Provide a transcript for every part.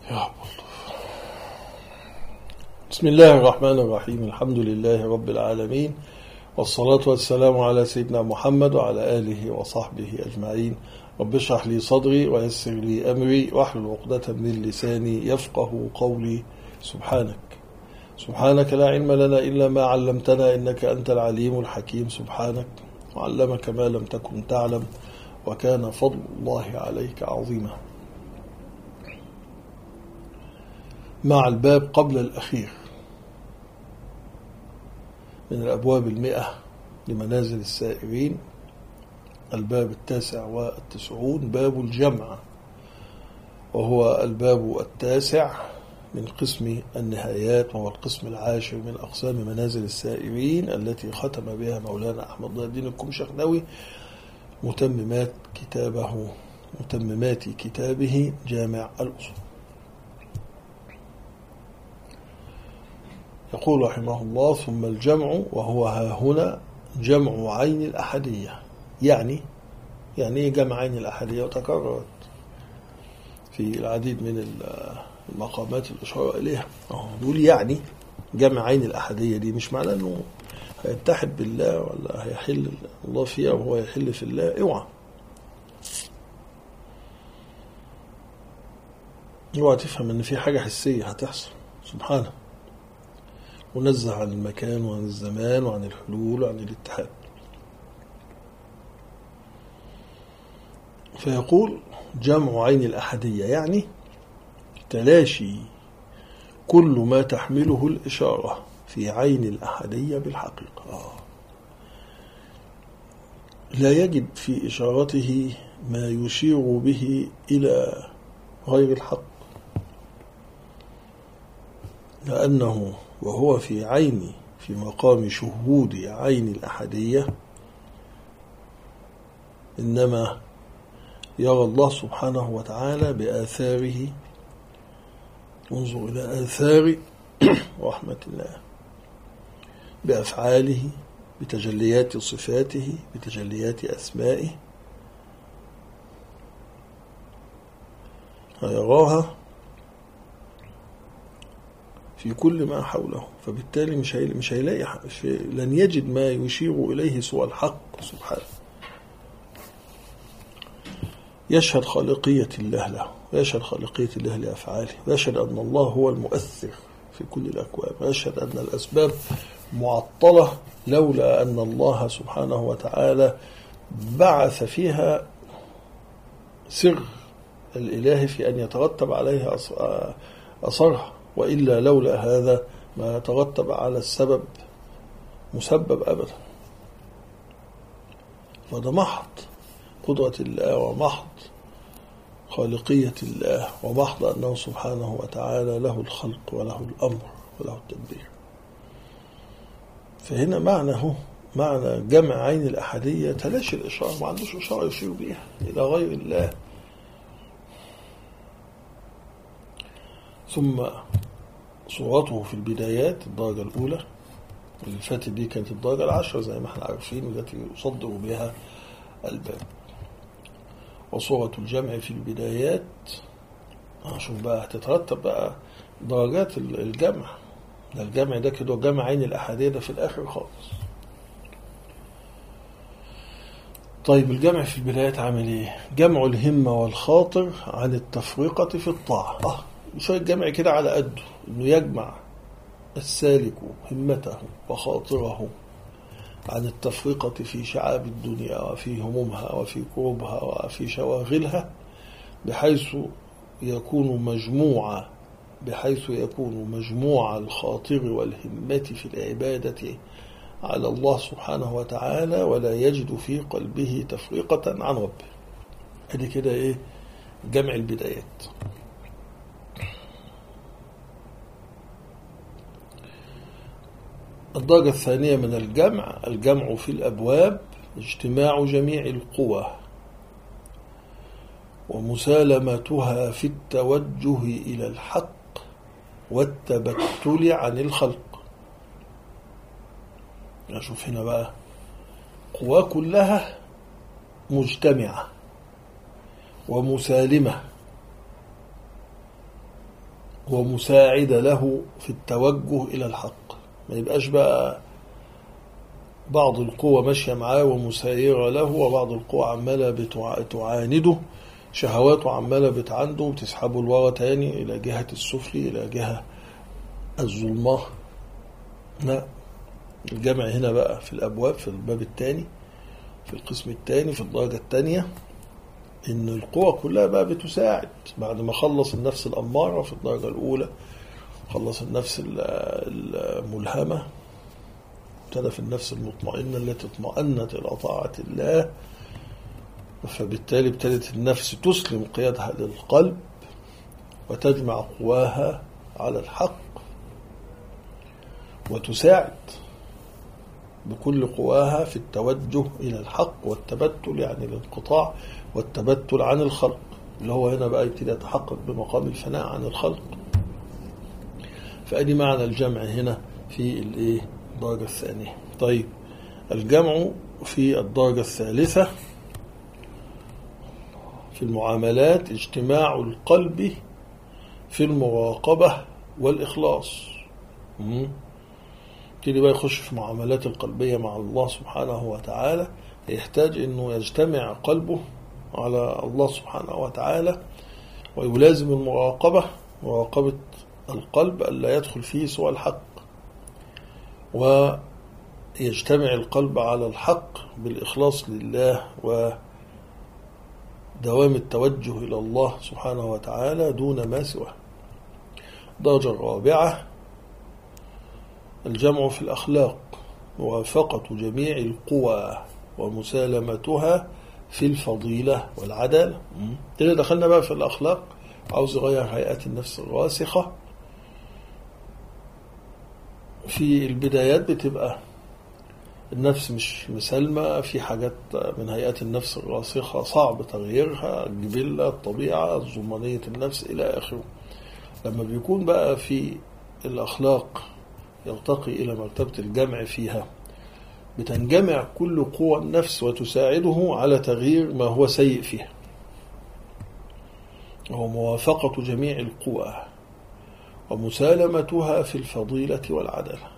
يا الله. بسم الله الرحمن الرحيم. الحمد لله رب العالمين، والصلاة والسلام على سيدنا محمد وعلى آله وصحبه أجمعين. رب اشرح لي صدري ويسر لي أمري واحلل عقدة من لساني يفقه قولي. سبحانك لا علم لنا إلا ما علمتنا إنك أنت العليم الحكيم. سبحانك وعلمك ما لم تكن تعلم وكان فضل الله عليك عظيما. مع الباب قبل الأخير من الأبواب 100 لمنازل السائرين، الباب 99 باب الجمع، وهو الباب 9 من قسم النهايات، وهو القسم 10 من أقسام منازل السائرين التي ختم بها مولانا أحمد ضياء الدين الكمشخناوي متممات كتابه جامع الأصول. يقول رحمه الله: ثم الجمع، وهو هنا جمع عين الأحدية. يعني جمع عين الأحدية، وتكررت في العديد من المقامات الإشارة إليها. نقول يعني جمع عين الأحدية دي مش معناه أنه هيتحد بالله ولا هيحل الله فيها وهو يحل في الله. اوعى تفهم أن في حاجة حسية هتحصل سبحانه، منزه عن المكان وعن الزمان وعن الحلول وعن الاتحاد. فيقول جمع عين الأحدية يعني تلاشي كل ما تحمله الإشارة في عين الأحدية بالحقيقة. لا يجد في إشارته ما يشير به إلى غير الحق، لأنه وهو في مقام شهود عين الأحدية إنما يرى الله سبحانه وتعالى بآثاره. انظر إلى آثار رحمة الله، بأفعاله، بتجليات صفاته، بتجليات أسمائه، يراها في كل ما حوله. فبالتالي مش هيلاقي، لن يجد ما يشير إليه سوى الحق سبحانه. يشهد خالقية الله له، ويشهد خالقية الله لأفعاله، ويشهد أن الله هو المؤثر في كل الأكوان، ويشهد أن الأسباب معطلة لولا أن الله سبحانه وتعالى بعث فيها سر الإله في أن يترتب عليها أثرها، وإلا لولا هذا ما ترتب على السبب مسبب أبدا. فده محض قدرة الله، ومحض خالقية الله، ومحض أنه سبحانه وتعالى له الخلق وله الأمر وله التدبير. فهنا معنى جمع عين الأحدية تلاشي الإشارة، ما عندوش إشارة يشير بها إلى غير الله. ثم صورته في البدايات الدرجة الأولى، اللي فاتت دي كانت الدرجة 10 زي ما احنا عارفين، والتي يصدر بها الباب. وصورة الجمع في البدايات، شوف بقى هتترتب بقى درجات الجمع. الجمع ده كده جمع عين الأحدية ده في الآخر خالص. طيب الجمع في البدايات عامل ايه؟ جمع الهمة والخاطر عن التفرقة في الطاعة. شوية جمع كده على قده، انه يجمع السالك همته وخاطره عن التفرقة في شعاب الدنيا وفي همومها وفي كروبها وفي شواغلها، بحيث يكون مجموع الخاطر والهمة في العبادة على الله سبحانه وتعالى، ولا يجد في قلبه تفرقة عن ربه. ادي كده جمع البدايات. الدرجة الثانية من الجمع في الأبواب، اجتماع جميع القوى ومسالمتها في التوجه إلى الحق والتبتل عن الخلق. نشوف هنا بقى قوى كلها مجتمعة ومسالمة ومساعدة له في التوجه إلى الحق. ما يبقاش بقى بعض القوى ماشية معاه ومسايرة له، وبعض القوى عمالة بتعانده، شهواته عمالة بتعنده وتسحبه لورا تاني إلى جهة السفلي، إلى جهة الظلمة. لا، الجمع هنا بقى في الأبواب، في الباب الثاني، في القسم الثاني، في الدرجة الثانية، إن القوى كلها بقى بتساعد. بعد ما خلص النفس الأمارة في الدرجة الأولى، خلص النفس الملهمة، ابتدى في النفس المطمئنة التي اطمأنت إلى طاعة الله، فبالتالي ابتدت النفس تسلم قيادها للقلب وتجمع قواها على الحق وتساعد بكل قواها في التوجه إلى الحق والتبتل، يعني الانقطاع والتبتل عن الخلق، اللي هو هنا بقى يبتدي يتحقق بمقام الفناء عن الخلق. فأدي معنى الجمع هنا في الدرجة الثانية. طيب، الجمع في الدرجة الثالثة في المعاملات اجتماع القلب في المراقبة والإخلاص. كده بقى يخش في معاملات القلبية مع الله سبحانه وتعالى، يحتاج أنه يجتمع قلبه على الله سبحانه وتعالى ويلازم المراقبة، مراقبة القلب ألا يدخل فيه سوى الحق، ويجتمع القلب على الحق بالإخلاص لله ودوام التوجه إلى الله سبحانه وتعالى دون ما سواه. الدرجة الرابعة الجمع في الأخلاق، موافقة جميع القوى ومسالمتها في الفضيلة والعدالة. كده دخلنا بقى في الأخلاق. عاوز يغير هيئة النفس الراسخة. في البدايات بتبقى النفس مش مسالمة، في حاجات من هيئة النفس الراسخة صعب تغييرها، الجبلة، الطبيعة، الظلمانية النفس إلى آخره. لما بيكون بقى في الأخلاق يرتقي إلى مرتبة الجمع فيها، بتنجمع كل قوى النفس وتساعده على تغيير ما هو سيء فيها، وهو موافقة جميع القوى ومسالمتها في الفضيلة والعدالة.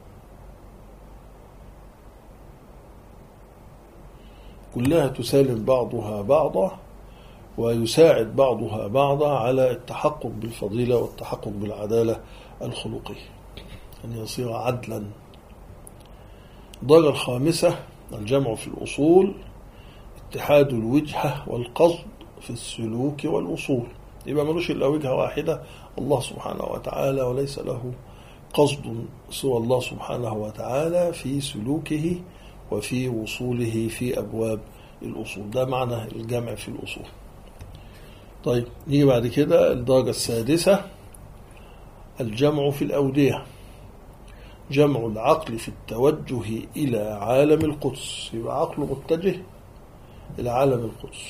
كلها تسالم بعضها بعضا ويساعد بعضها بعضا على التحقق بالفضيلة والتحقق بالعدالة الخلقية، أن يصير عدلا. الدرجة الخامسة الجمع في الأصول، اتحاد الوجهة والقصد في السلوك والأصول. يبقى ملوش إلا وجهة واحدة، الله سبحانه وتعالى، وليس له قصد سوى الله سبحانه وتعالى في سلوكه وفي وصوله في أبواب الأصول. ده معنى الجمع في الأصول. طيب، نيجي بعد كده الدرجة السادسة الجمع في الأودية، جمع العقل في التوجه إلى عالم القدس. يبقى عقله متجه إلى عالم القدس،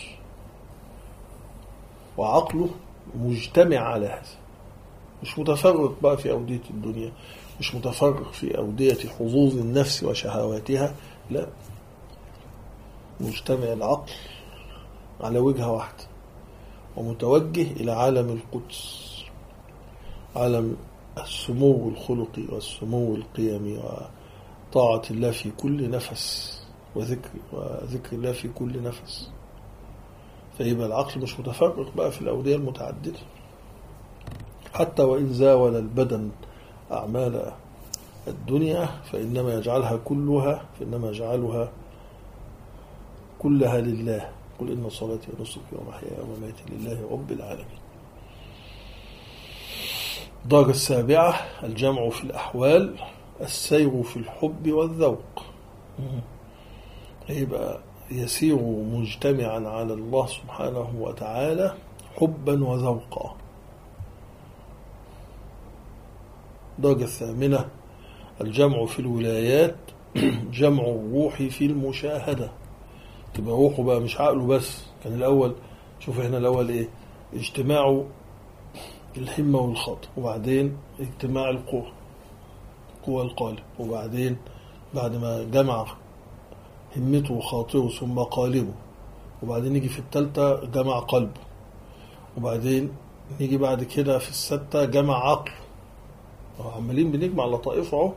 وعقله مجتمع على هذا، مش متفرق بقى في أودية الدنيا، مش متفرق في أودية حظوظ النفس وشهواتها، لا، مجتمع العقل على وجهة واحدة ومتوجه إلى عالم القدس، عالم السمو الخلقي والسمو القيمي وطاعة الله في كل نفس وذكر الله في كل نفس. فيبقى العقل مش متفرق بقى في الأودية المتعددة، حتى وإن زاول البدن أعمال الدنيا فإنما يجعلها كلها لله. قل إن صلاتي ونسكي ومحياي ومماتي لله رب العالمين. الدرجة السابعة الجمع في الأحوال، السير في الحب والذوق. يبقى يسير مجتمعا على الله سبحانه وتعالى حبا وذوقا. الدرجة الثامنة الجمع في الولايات، جمع الروح في المشاهدة. تبقى روحه بقى مش عقله بس. كان الأول، شوف هنا الأول اجتماع الهمة والخاطر، وبعدين اجتماع قوى القالب، وبعدين بعد ما جمع همته وخاطره ثم قالبه، وبعدين يجي في الثالثة جمع قلبه، وبعدين نيجي بعد كده في الستة جمع عقل، عمالين بنجمع لطائف اهو.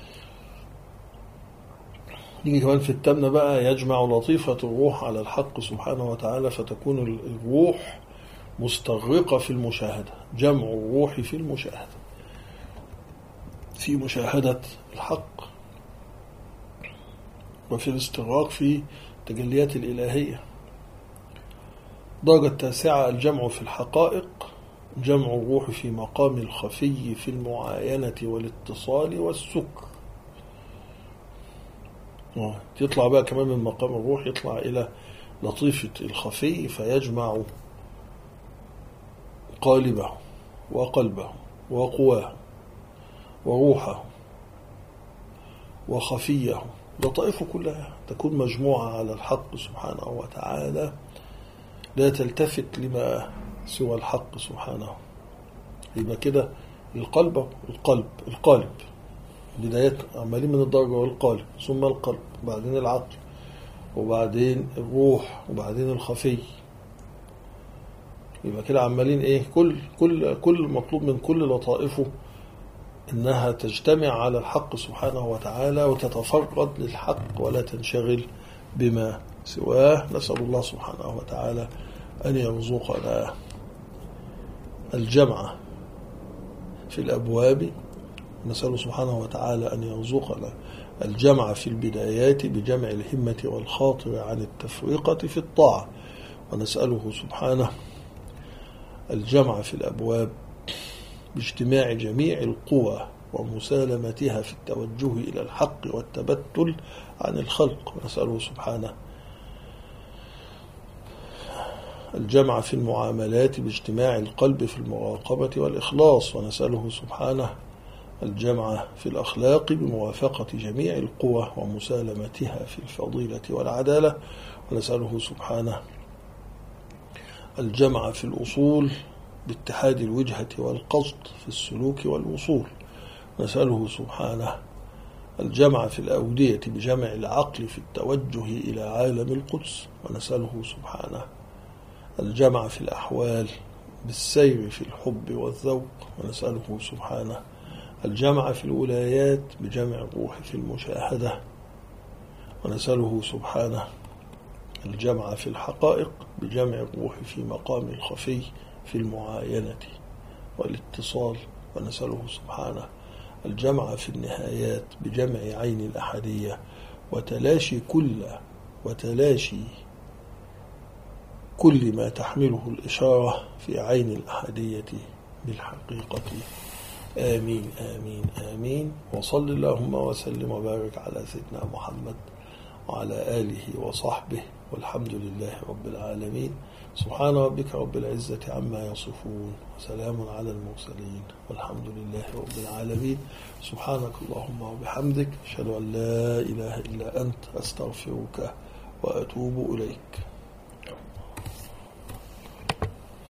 نيجي كمان في التامنة بقى يجمع لطيفة الروح على الحق سبحانه وتعالى فتكون الروح مستغرقة في المشاهدة، جمع الروح في المشاهدة، في مشاهدة الحق وفي الاستغراق في تجليات الإلهية. درجة التاسعة الجمع في الحقائق، جمع الروح في مقام الخفي في المعاينة والاتصال والسكر. يطلع بقى كمان من مقام الروح يطلع إلى لطيفة الخفي فيجمع قالبه وقلبه وقواه وروحه وخفيه، لطائفه كلها تكون مجموعة على الحق سبحانه وتعالى، لا تلتفت لما سوى الحق سبحانه. يبقى كده القالب بداية عمالين من الدرجة والقالب، ثم القلب، وبعدين العقل، وبعدين الروح، وبعدين الخفي. يبقى كده عمالين ايه، كل مطلوب من كل لطائفه انها تجتمع على الحق سبحانه وتعالى وتتفرد للحق ولا تنشغل بما سواه. نسأل الله سبحانه وتعالى أن يرزقنا الجمع في الأبواب، نسأل سبحانه وتعالى أن يرزقنا الجمع في البدايات بجمع الهمة والخاطر عن التفرقة في الطاعة، ونسأله سبحانه الجمع في الأبواب باجتماع جميع القوى ومسالمتها في التوجه إلى الحق والتبتل عن الخلق، ونسأله سبحانه الجمع في المعاملات باجتماع القلب في المراقبة والإخلاص، ونسأله سبحانه الجمع في الأخلاق بموافقة جميع القوى ومسالمتها في الفضيلة والعدالة، ونسأله سبحانه الجمع في الأصول باتحاد الوجهة والقصد في السلوك والوصول، نسأله سبحانه الجمع في الأودية بجمع العقل في التوجه إلى عالم القدس، ونسأله سبحانه الجمع في الأحوال بالسير في الحب والذوق، ونسأله سبحانه الجمع في الولايات بجمع الروح في المشاهدة، ونسأله سبحانه الجمع في الحقائق بجمع الروح في مقام الخفي في المعاينة والاتصال، ونسأله سبحانه الجمع في النهايات بجمع عين الأحدية وتلاشي كل ما تحمله الإشارة في عين الأحدية بالحقيقة. آمين آمين آمين. وصل اللهم وسلم وبارك على سيدنا محمد وعلى آله وصحبه، والحمد لله رب العالمين. سبحان ربك رب العزة عما يصفون، وسلام على المرسلين، والحمد لله رب العالمين. سبحانك اللهم وبحمدك، أشهد أن لا إله إلا أنت، أستغفرك وأتوب إليك.